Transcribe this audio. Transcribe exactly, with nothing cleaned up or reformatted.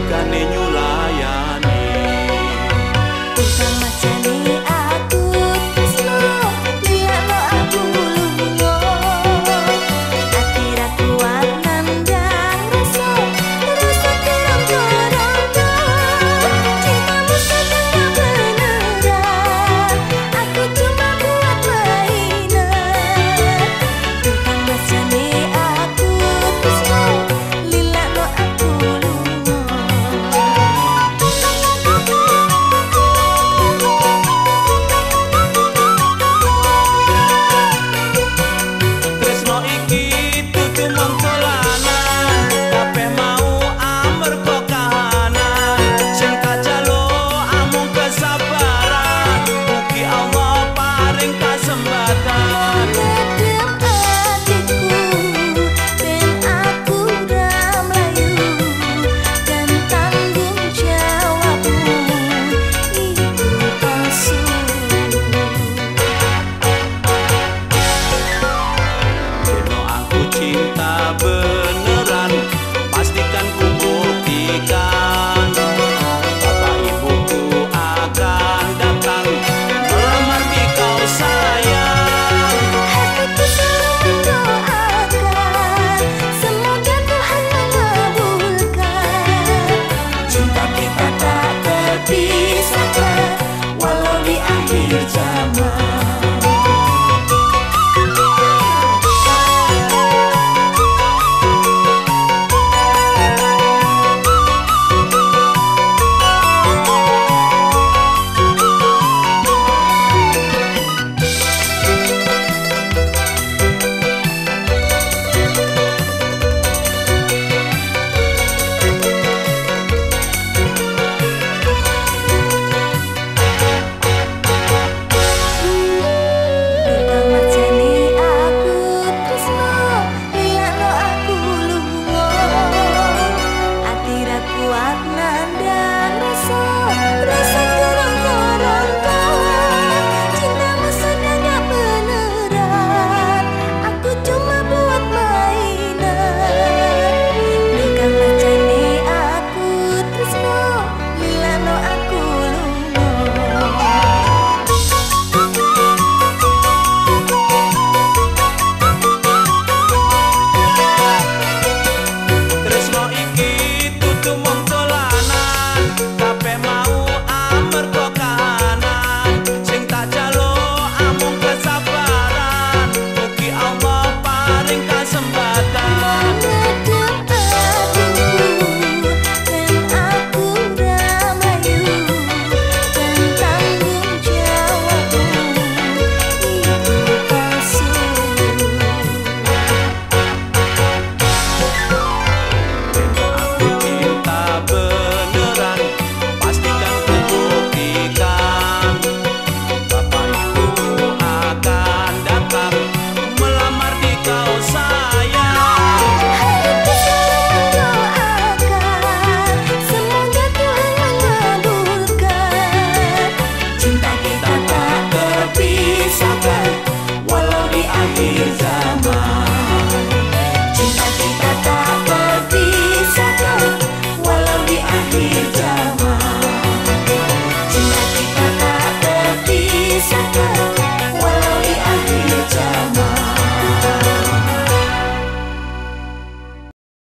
nalikane nyulayani. Tukang macane aku tresno, lilakno aku lunga. Ati ra kuat nandang rasa, rasa kerongko-rongko. Cintamu sedang beneran, aku cuma buat mainan. Tukang macane aku tresno, lilakno aku lunga. Tresno iki dudu mung dolanan, kabeh mau amarga kahanan. Sing tak jaluk amung kesabaran, mugi Allah paring kasempatan. Ngedem adikku, ben aku ra mlayu, dan tanggung jawabmu ibu palsu. Deno aku cinta beneran, pastikan ku buktikan. Bapak ibuku akan datang melamar di kau sayang. Hatiku selalu mendoakan, semoga Tuhan mengabulkan. Cinta kita tak terpisahkan, walau di akhir zaman. Tukang macane aku tresno, lilakno aku lunga. Ati ra kuat nandang rasa, rasa kerongko-rongko. Cintamu sedang beneran, aku cuma buat mainan. Tukang macane aku tresno, lilakno aku lunga. Tresno iki dudu mung dolanan, kabeh mau amarga kahanan. Sing tak jaluk amung kesabaran, mugi Allah paring kasempatan.